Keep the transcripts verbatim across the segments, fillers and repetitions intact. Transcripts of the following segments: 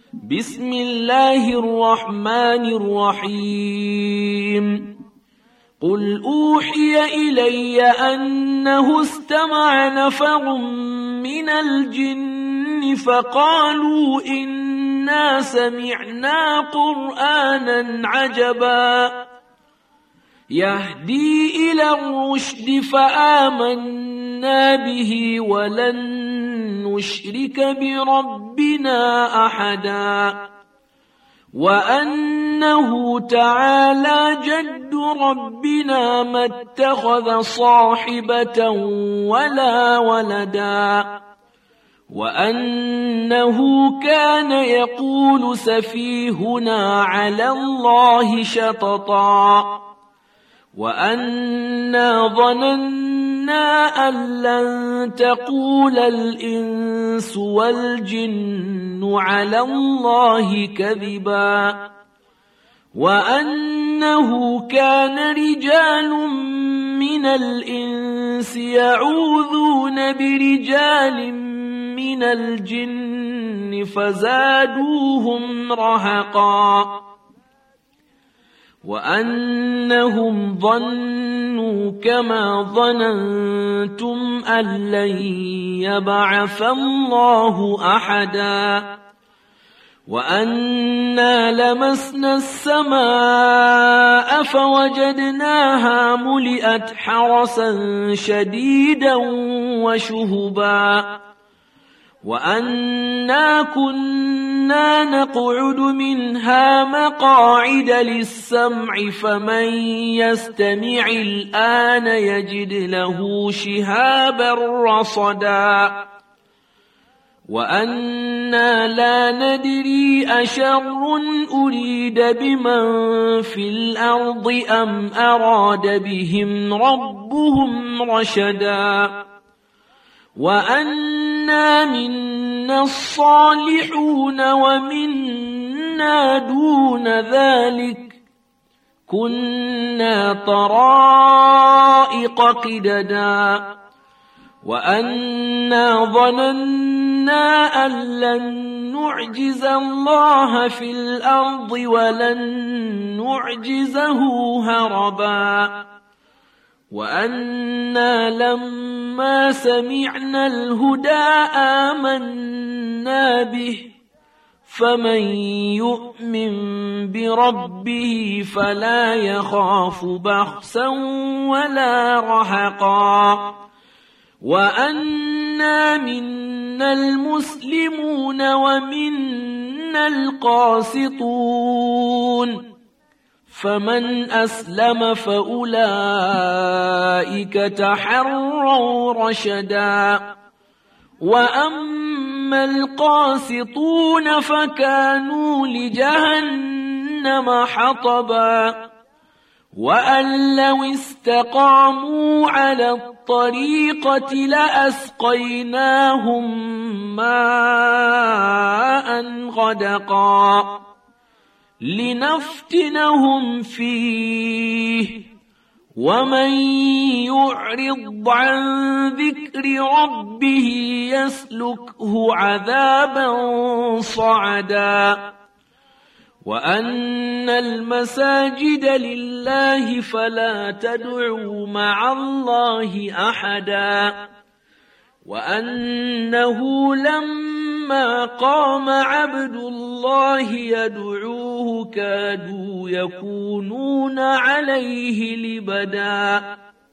بسم الله الرحمن الرحيم قل أوحي إلي أنه استمع نفر من الجن فقالوا إنا سمعنا قرآنا عجبا يهدي إلى الرشد فآمنا به ولن نشرك بربنا أحدا وأنه تعالى جد ربنا ما اتخذ صاحبة ولا ولدا وأنه كان يقول سفيهنا على الله شططا وأنا ظننا أن لن تقول الإنس والجن على الله كذبا وأنه كان رجال من الإنس يعوذون برجال من الجن فزادوهم رهقا وأنهم ظنوا كما ظننتم أن لن يبعث الله أحدا وأنا لمسنا السماء فوجدناها ملئت حرسا شديدا وشهبا وأنا كنا نقعد منها مقاعد للسمع فمن يستمع الآن يجد له شهابا رصدا وأنا لا ندري أشر أريد بمن في الأرض أم أراد بهم ربهم رشدا وأنا منا الصالحون ومنا دون ذلك كنا طرائق قددا وأنا ظننا أن لن نعجز الله في الأرض ولن نعجزه هربا وأنا لما سمعنا الهدى آمنا به فمن يؤمن بربه فلا يخاف بخسا ولا رهقا وأنا منا المسلمون ومنا القاسطون فمن أسلم فأولئك تحروا رشدا وأما القاسطون فكانوا لجهنم حطبا وأن لو استقاموا على الطريقة لأسقيناهم ماء غدقا لنفتنهم فيه ومن يعرض عن ذكر ربه يسلكه عذابا صعدا وأن المساجد لله فلا تدعوا مع الله أحدا وأنه لما قام عبد الله يدعوه كادوا يكونون عليه لبدا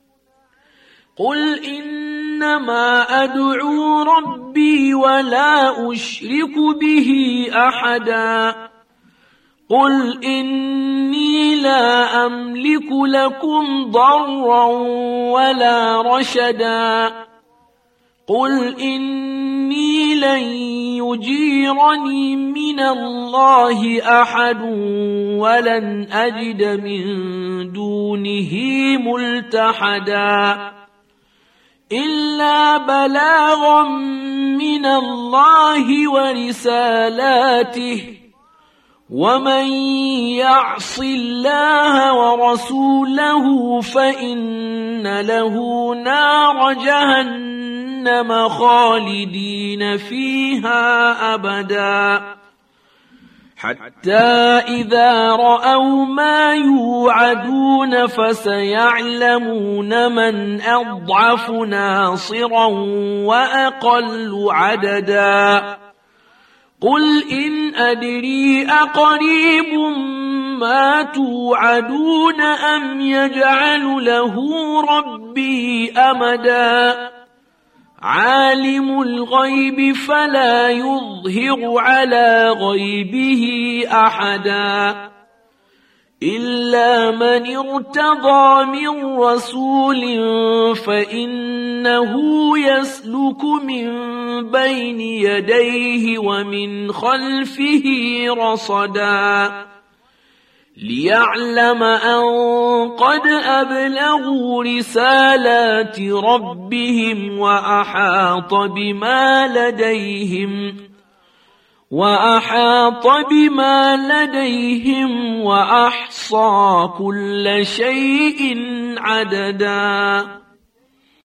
قل إنما أدعو ربي ولا أشرك به أحدا قل إني لا أملك لكم ضرا ولا رشدا قل إني لن يجيرني من الله أحد ولن أجد من دونه ملتحدا إلا بلاغا من الله ورسالاته ومن يعص الله ورسوله فإن له نار جهنم خالدين فيها أبدا حتى إذا رأوا ما يوعدون فسيعلمون من أضعف ناصرا وأقل عددا قل إن أدري أقريب ما توعدون أم يجعل له ربي أمدا عالم الغيب فلا يظهر على غيبه أحدا إلا من ارتضى من رسول فإنه يسلك من بين يديه ومن خلفه رصدا ليعلم أن قد أبلغوا رسالات ربهم وأحاط بما لديهم وأحاط بما لديهم وأحصى كل شيء عددا.